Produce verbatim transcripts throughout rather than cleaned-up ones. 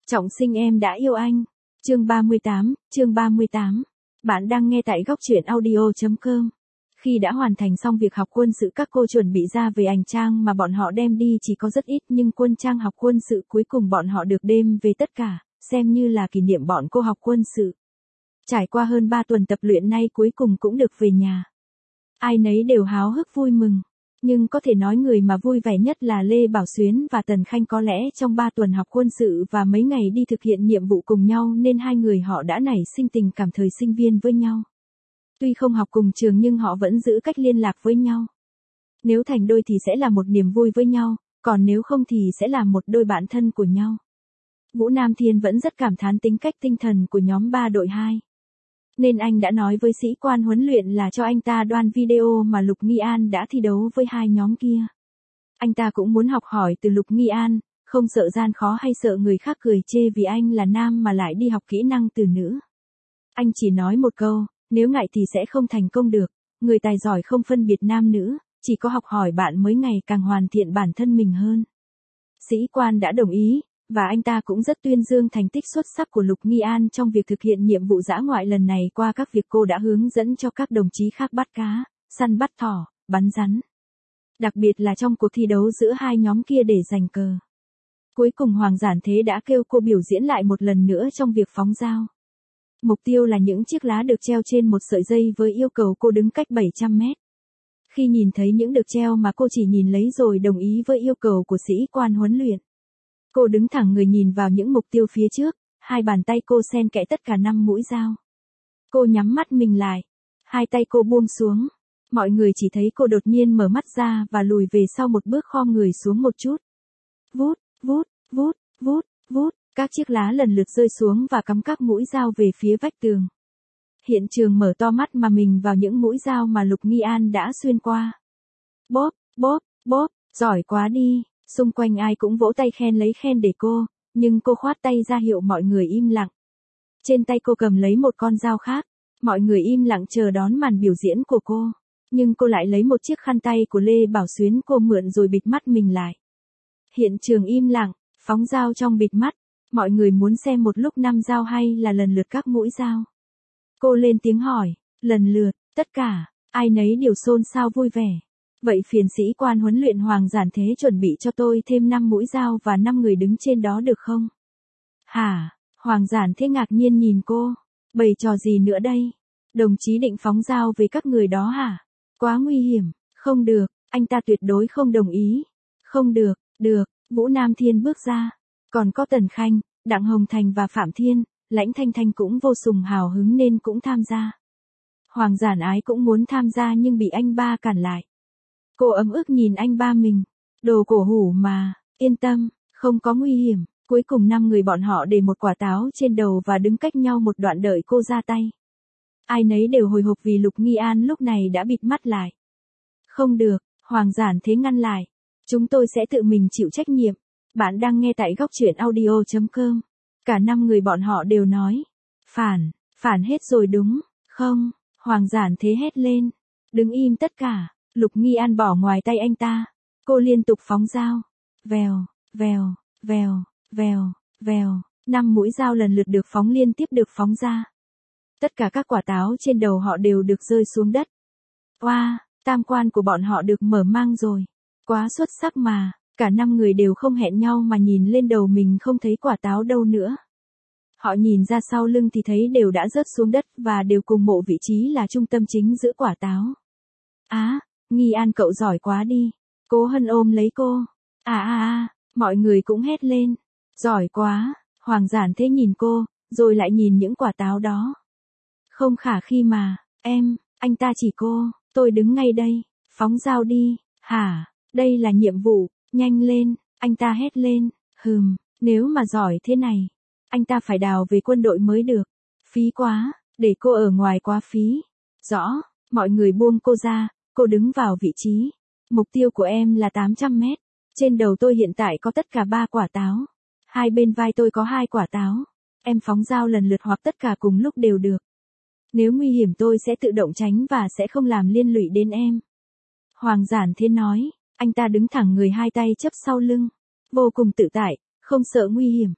Trọng sinh em đã yêu anh. Chương ba mươi tám, chương ba mươi tám. Bạn đang nghe tại góc truyện audio chấm com. Khi đã hoàn thành xong việc học quân sự, các cô chuẩn bị ra về. Hành trang mà bọn họ đem đi chỉ có rất ít, nhưng quân trang học quân sự cuối cùng bọn họ được đem về tất cả, xem như là kỷ niệm bọn cô học quân sự. Trải qua hơn ba tuần tập luyện, nay cuối cùng cũng được về nhà. Ai nấy đều háo hức vui mừng. Nhưng có thể nói người mà vui vẻ nhất là Lê Bảo Xuyến và Tần Khanh. Có lẽ trong ba tuần học quân sự và mấy ngày đi thực hiện nhiệm vụ cùng nhau nên hai người họ đã nảy sinh tình cảm thời sinh viên với nhau. Tuy không học cùng trường nhưng họ vẫn giữ cách liên lạc với nhau. Nếu thành đôi thì sẽ là một niềm vui với nhau, còn nếu không thì sẽ là một đôi bạn thân của nhau. Vũ Nam Thiên vẫn rất cảm thán tính cách tinh thần của nhóm ba đội hai. Nên anh đã nói với sĩ quan huấn luyện là cho anh ta đoan video mà Lục Nghi An đã thi đấu với hai nhóm kia. Anh ta cũng muốn học hỏi từ Lục Nghi An, không sợ gian khó hay sợ người khác cười chê vì anh là nam mà lại đi học kỹ năng từ nữ. Anh chỉ nói một câu, nếu ngại thì sẽ không thành công được, người tài giỏi không phân biệt nam nữ, chỉ có học hỏi bạn mới ngày càng hoàn thiện bản thân mình hơn. Sĩ quan đã đồng ý. Và anh ta cũng rất tuyên dương thành tích xuất sắc của Lục Nghi An trong việc thực hiện nhiệm vụ dã ngoại lần này. Qua các việc cô đã hướng dẫn cho các đồng chí khác bắt cá, săn bắt thỏ, bắn rắn. Đặc biệt là trong cuộc thi đấu giữa hai nhóm kia để giành cờ. Cuối cùng Hoàng Giản Thế đã kêu cô biểu diễn lại một lần nữa trong việc phóng dao. Mục tiêu là những chiếc lá được treo trên một sợi dây với yêu cầu cô đứng cách bảy trăm mét. Khi nhìn thấy những được treo mà cô chỉ nhìn lấy rồi đồng ý với yêu cầu của sĩ quan huấn luyện. Cô đứng thẳng người nhìn vào những mục tiêu phía trước, hai bàn tay cô xen kẽ tất cả năm mũi dao. Cô nhắm mắt mình lại, hai tay cô buông xuống. Mọi người chỉ thấy cô đột nhiên mở mắt ra và lùi về sau một bước, khom người xuống một chút. Vút, vút, vút, vút, vút, các chiếc lá lần lượt rơi xuống và cắm các mũi dao về phía vách tường. Hiện trường mở to mắt mà mình vào những mũi dao mà Lục Nghi An đã xuyên qua. Bóp, bóp, bóp, giỏi quá đi. Xung quanh ai cũng vỗ tay khen lấy khen để cô, nhưng cô khoát tay ra hiệu mọi người im lặng. Trên tay cô cầm lấy một con dao khác, mọi người im lặng chờ đón màn biểu diễn của cô. Nhưng cô lại lấy một chiếc khăn tay của Lê Bảo Xuyến cô mượn rồi bịt mắt mình lại. Hiện trường im lặng, phóng dao trong bịt mắt, mọi người muốn xem một lúc năm dao hay là lần lượt các mũi dao. Cô lên tiếng hỏi, lần lượt, tất cả, ai nấy đều xôn xao vui vẻ. Vậy phiền sĩ quan huấn luyện Hoàng Giản Thế chuẩn bị cho tôi thêm năm mũi dao và năm người đứng trên đó được không? Hả? Hoàng Giản Thế ngạc nhiên nhìn cô. Bày trò gì nữa đây? Đồng chí định phóng dao về các người đó hả? Quá nguy hiểm. Không được, anh ta tuyệt đối không đồng ý. Không được, được, Vũ Nam Thiên bước ra. Còn có Tần Khanh, Đặng Hồng Thành và Phạm Thiên, Lãnh Thanh Thanh cũng vô sùng hào hứng nên cũng tham gia. Hoàng Giản Ái cũng muốn tham gia nhưng bị anh ba cản lại. Cô ấm ức nhìn anh ba mình. Đồ cổ hủ mà, yên tâm, không có nguy hiểm. Cuối cùng năm người bọn họ để một quả táo trên đầu và đứng cách nhau một đoạn đợi cô ra tay. Ai nấy đều hồi hộp vì Lục Nghi An lúc này đã bịt mắt lại. Không được, Hoàng Giản Thế ngăn lại. Chúng tôi sẽ tự mình chịu trách nhiệm. Bạn đang nghe tại góc truyện audio chấm com. Cả năm người bọn họ đều nói. Phản, phản hết rồi đúng, không? Hoàng Giản Thế hét lên. Đứng im tất cả. Lục Nghi An bỏ ngoài tay anh ta. Cô liên tục phóng dao. Vèo, vèo, vèo, vèo, vèo. Năm mũi dao lần lượt được phóng liên tiếp được phóng ra. Tất cả các quả táo trên đầu họ đều được rơi xuống đất. Oa, wow, tam quan của bọn họ được mở mang rồi. Quá xuất sắc mà. Cả năm người đều không hẹn nhau mà nhìn lên đầu mình không thấy quả táo đâu nữa. Họ nhìn ra sau lưng thì thấy đều đã rớt xuống đất và đều cùng mộ vị trí là trung tâm chính giữa quả táo. Á, à, Nghi An cậu giỏi quá đi. Cố Hân ôm lấy cô. À à à, mọi người cũng hét lên. Giỏi quá, Hoàng Giản Thế nhìn cô, rồi lại nhìn những quả táo đó. Không khả khi mà, em, anh ta chỉ cô, tôi đứng ngay đây, phóng dao đi, hả, đây là nhiệm vụ, nhanh lên, anh ta hét lên, hừm, nếu mà giỏi thế này, anh ta phải đào về quân đội mới được. Phí quá, để cô ở ngoài quá phí. Rõ, mọi người buông cô ra. Cô đứng vào vị trí. Mục tiêu của em là tám trăm mét. Trên đầu tôi hiện tại có tất cả ba quả táo. Hai bên vai tôi có hai quả táo. Em phóng dao lần lượt hoặc tất cả cùng lúc đều được. Nếu nguy hiểm tôi sẽ tự động tránh và sẽ không làm liên lụy đến em. Hoàng Giản Thế nói. Anh ta đứng thẳng người hai tay chấp sau lưng. Vô cùng tự tại, không sợ nguy hiểm.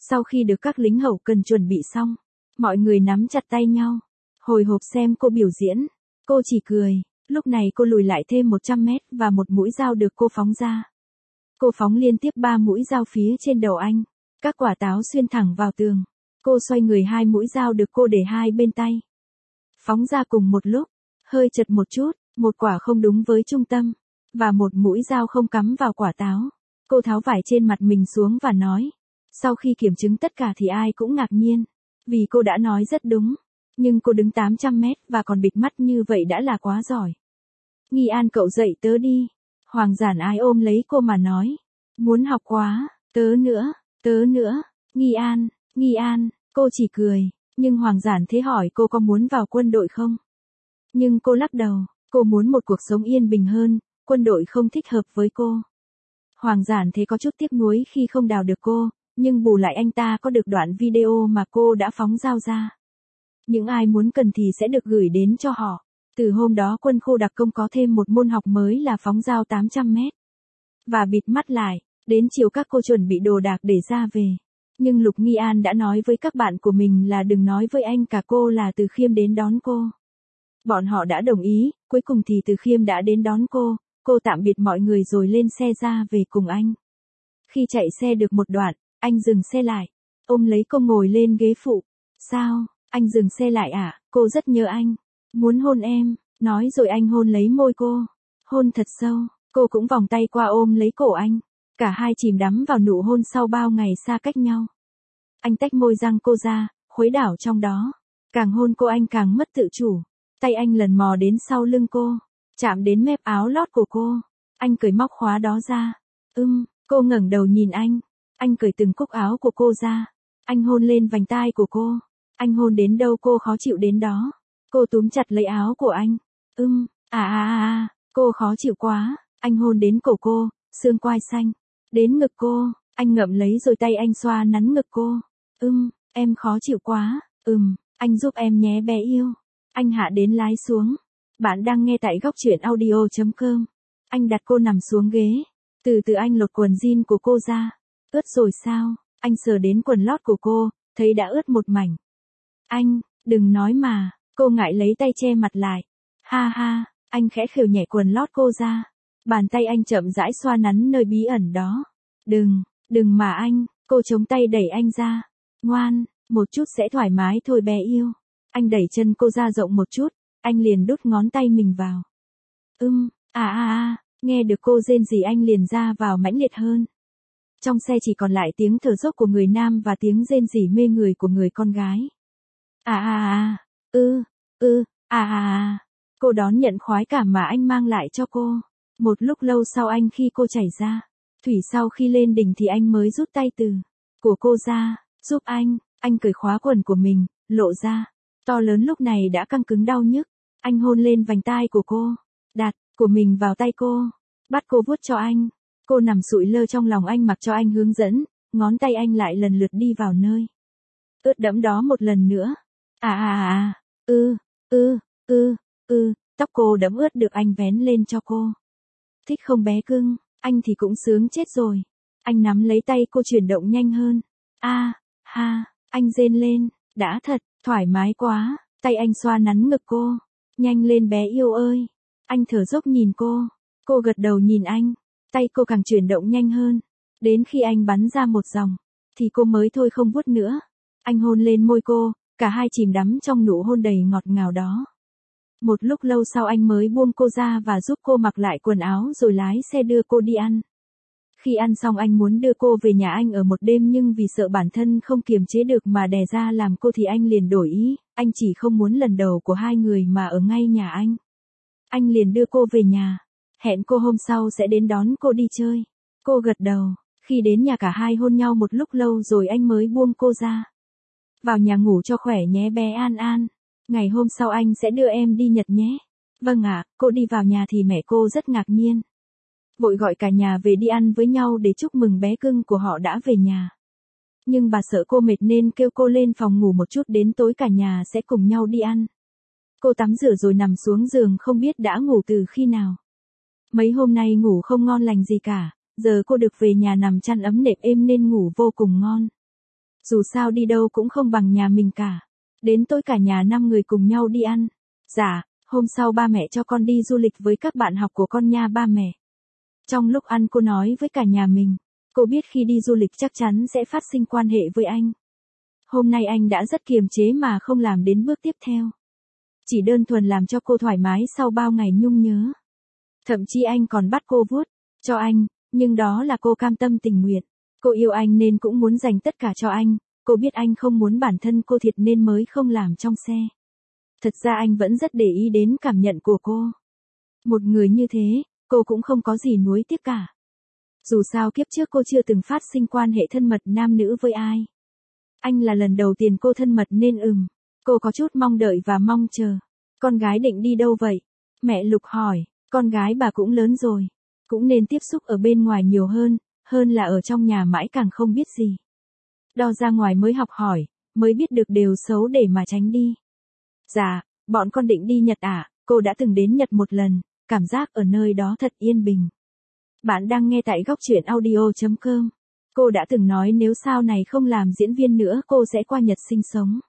Sau khi được các lính hậu cần chuẩn bị xong, mọi người nắm chặt tay nhau, hồi hộp xem cô biểu diễn. Cô chỉ cười, lúc này cô lùi lại thêm một trăm mét và một mũi dao được cô phóng ra. Cô phóng liên tiếp ba mũi dao phía trên đầu anh, các quả táo xuyên thẳng vào tường. Cô xoay người hai mũi dao được cô để hai bên tay. Phóng ra cùng một lúc, hơi chật một chút, một quả không đúng với trung tâm, và một mũi dao không cắm vào quả táo. Cô tháo vải trên mặt mình xuống và nói. Sau khi kiểm chứng tất cả thì ai cũng ngạc nhiên, vì cô đã nói rất đúng. Nhưng cô đứng tám trăm mét và còn bịt mắt như vậy đã là quá giỏi. Nghi An cậu dậy tớ đi. Hoàng Giản Ái ôm lấy cô mà nói. Muốn học quá, tớ nữa, tớ nữa, Nghi An, Nghi An, cô chỉ cười, nhưng Hoàng Giản Thế hỏi cô có muốn vào quân đội không? Nhưng cô lắc đầu, cô muốn một cuộc sống yên bình hơn, quân đội không thích hợp với cô. Hoàng Giản Thế có chút tiếc nuối khi không đào được cô, nhưng bù lại anh ta có được đoạn video mà cô đã phóng dao ra. Những ai muốn cần thì sẽ được gửi đến cho họ. Từ hôm đó quân khu đặc công có thêm một môn học mới là phóng dao tám trăm mét. Và bịt mắt lại, đến chiều các cô chuẩn bị đồ đạc để ra về. Nhưng Lục Nghi An đã nói với các bạn của mình là đừng nói với anh cả cô là Từ Khiêm đến đón cô. Bọn họ đã đồng ý, cuối cùng thì Từ Khiêm đã đến đón cô, cô tạm biệt mọi người rồi lên xe ra về cùng anh. Khi chạy xe được một đoạn, anh dừng xe lại, ôm lấy cô ngồi lên ghế phụ. Sao, anh dừng xe lại à, cô rất nhớ anh. Muốn hôn em, nói rồi anh hôn lấy môi cô. Hôn thật sâu, cô cũng vòng tay qua ôm lấy cổ anh. Cả hai chìm đắm vào nụ hôn sau bao ngày xa cách nhau. Anh tách môi răng cô ra, khuấy đảo trong đó. Càng hôn cô anh càng mất tự chủ. Tay anh lần mò đến sau lưng cô, chạm đến mép áo lót của cô. Anh cởi móc khóa đó ra. Ưm, cô ngẩng đầu nhìn anh. Anh cởi từng cúc áo của cô ra. Anh hôn lên vành tai của cô. Anh hôn đến đâu cô khó chịu đến đó. Cô túm chặt lấy áo của anh. Ưm, à à à à, cô khó chịu quá. Anh hôn đến cổ cô, xương quai xanh. Đến ngực cô, anh ngậm lấy rồi tay anh xoa nắn ngực cô. Ưm, em khó chịu quá. Ừm, anh giúp em nhé bé yêu. Anh hạ đến lái xuống. Bạn đang nghe tại góc truyện audio chấm com. Anh đặt cô nằm xuống ghế. Từ từ anh lột quần jean của cô ra. Ướt rồi sao? Anh sờ đến quần lót của cô, thấy đã ướt một mảnh. Anh, đừng nói mà. Cô ngại lấy tay che mặt lại. Ha ha, anh khẽ khều nhẹ quần lót cô ra. Bàn tay anh chậm rãi xoa nắn nơi bí ẩn đó. Đừng, đừng mà anh. Cô chống tay đẩy anh ra. Ngoan, một chút sẽ thoải mái thôi bé yêu. Anh đẩy chân cô ra rộng một chút, anh liền đút ngón tay mình vào. Ưm, à à à, nghe được cô rên rỉ anh liền ra vào mãnh liệt hơn. Trong xe chỉ còn lại tiếng thở dốc của người nam và tiếng rên rỉ mê người của người con gái. À à à, ư, ư, à à à. Cô đón nhận khoái cảm mà anh mang lại cho cô. Một lúc lâu sau anh khi cô chảy ra, thủy sau khi lên đỉnh thì anh mới rút tay từ của cô ra, giúp anh, anh cởi khóa quần của mình, lộ ra. To lớn lúc này đã căng cứng đau nhức. Anh hôn lên vành tai của cô, đặt của mình vào tay cô, bắt cô vuốt cho anh. Cô nằm sụi lơ trong lòng anh mặc cho anh hướng dẫn, ngón tay anh lại lần lượt đi vào nơi ướt đẫm đó một lần nữa. À à à, ư, ư, ư, ư, tóc cô đẫm ướt được anh vén lên cho cô. Thích không bé cưng, anh thì cũng sướng chết rồi. Anh nắm lấy tay cô chuyển động nhanh hơn. A, ha, anh rên lên, đã thật, thoải mái quá. Tay anh xoa nắn ngực cô. Nhanh lên bé yêu ơi. Anh thở dốc nhìn cô. Cô gật đầu nhìn anh. Tay cô càng chuyển động nhanh hơn. Đến khi anh bắn ra một dòng, thì cô mới thôi không vuốt nữa. Anh hôn lên môi cô, cả hai chìm đắm trong nụ hôn đầy ngọt ngào đó. Một lúc lâu sau anh mới buông cô ra và giúp cô mặc lại quần áo rồi lái xe đưa cô đi ăn. Khi ăn xong anh muốn đưa cô về nhà anh ở một đêm nhưng vì sợ bản thân không kiềm chế được mà đè ra làm cô thì anh liền đổi ý, anh chỉ không muốn lần đầu của hai người mà ở ngay nhà anh. Anh liền đưa cô về nhà, hẹn cô hôm sau sẽ đến đón cô đi chơi. Cô gật đầu, khi đến nhà cả hai hôn nhau một lúc lâu rồi anh mới buông cô ra. Vào nhà ngủ cho khỏe nhé bé An An. Ngày hôm sau anh sẽ đưa em đi Nhật nhé. Vâng ạ, cô đi vào nhà thì mẹ cô rất ngạc nhiên. Vội gọi cả nhà về đi ăn với nhau để chúc mừng bé cưng của họ đã về nhà. Nhưng bà sợ cô mệt nên kêu cô lên phòng ngủ một chút đến tối cả nhà sẽ cùng nhau đi ăn. Cô tắm rửa rồi nằm xuống giường không biết đã ngủ từ khi nào. Mấy hôm nay ngủ không ngon lành gì cả, giờ cô được về nhà nằm chăn ấm nệm êm nên ngủ vô cùng ngon. Dù sao đi đâu cũng không bằng nhà mình cả. Đến tối cả nhà năm người cùng nhau đi ăn. Dạ, hôm sau ba mẹ cho con đi du lịch với các bạn học của con nha ba mẹ. Trong lúc ăn cô nói với cả nhà mình, cô biết khi đi du lịch chắc chắn sẽ phát sinh quan hệ với anh. Hôm nay anh đã rất kiềm chế mà không làm đến bước tiếp theo. Chỉ đơn thuần làm cho cô thoải mái sau bao ngày nhung nhớ. Thậm chí anh còn bắt cô vuốt cho anh, nhưng đó là cô cam tâm tình nguyện. Cô yêu anh nên cũng muốn dành tất cả cho anh, cô biết anh không muốn bản thân cô thiệt nên mới không làm trong xe. Thật ra anh vẫn rất để ý đến cảm nhận của cô. Một người như thế, cô cũng không có gì nuối tiếc cả. Dù sao kiếp trước cô chưa từng phát sinh quan hệ thân mật nam nữ với ai. Anh là lần đầu tiên cô thân mật nên ừm, cô có chút mong đợi và mong chờ. Con gái định đi đâu vậy? Mẹ Lục hỏi, con gái bà cũng lớn rồi, cũng nên tiếp xúc ở bên ngoài nhiều hơn, hơn là ở trong nhà mãi càng không biết gì. Đo ra ngoài mới học hỏi, mới biết được điều xấu để mà tránh đi. Dạ, bọn con định đi Nhật à, cô đã từng đến Nhật một lần, cảm giác ở nơi đó thật yên bình. Bạn đang nghe tại góc truyện audio chấm com. Cô đã từng nói nếu sau này không làm diễn viên nữa cô sẽ qua Nhật sinh sống.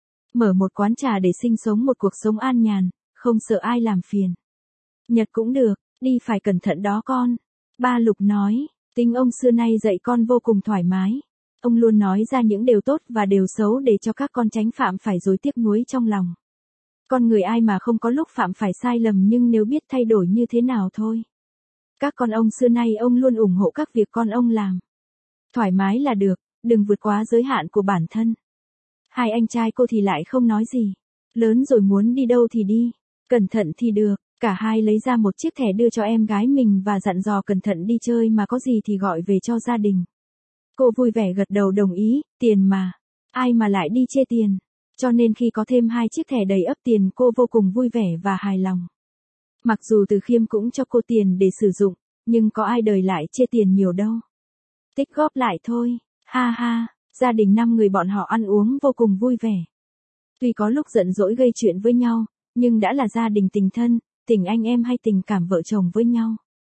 Mở một quán trà để sinh sống một cuộc sống an nhàn, không sợ ai làm phiền. Nhật cũng được, đi phải cẩn thận đó con. Ba Lục nói, tính ông xưa nay dạy con vô cùng thoải mái. Ông luôn nói ra những điều tốt và điều xấu để cho các con tránh phạm phải rồi tiếc nuối trong lòng. Con người ai mà không có lúc phạm phải sai lầm nhưng nếu biết thay đổi như thế nào thôi. Các con ông xưa nay ông luôn ủng hộ các việc con ông làm. Thoải mái là được, đừng vượt quá giới hạn của bản thân. Hai anh trai cô thì lại không nói gì. Lớn rồi muốn đi đâu thì đi, cẩn thận thì được. Cả hai lấy ra một chiếc thẻ đưa cho em gái mình và dặn dò cẩn thận đi chơi mà có gì thì gọi về cho gia đình. Cô vui vẻ gật đầu đồng ý, tiền mà. Ai mà lại đi chê tiền. Cho nên khi có thêm hai chiếc thẻ đầy ắp tiền cô vô cùng vui vẻ và hài lòng. Mặc dù Từ Khiêm cũng cho cô tiền để sử dụng, nhưng có ai đời lại chê tiền nhiều đâu. Tích góp lại thôi, ha ha, gia đình năm người bọn họ ăn uống vô cùng vui vẻ. Tuy có lúc giận dỗi gây chuyện với nhau, nhưng đã là gia đình tình thân, tình anh em hay tình cảm vợ chồng với nhau.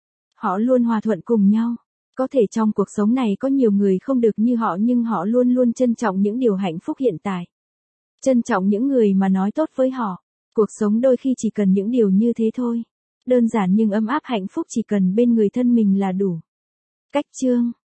Họ luôn hòa thuận cùng nhau. Có thể trong cuộc sống này có nhiều người không được như họ nhưng họ luôn luôn trân trọng những điều hạnh phúc hiện tại. Trân trọng những người mà nói tốt với họ. Cuộc sống đôi khi chỉ cần những điều như thế thôi. Đơn giản nhưng ấm áp hạnh phúc chỉ cần bên người thân mình là đủ. Cách chương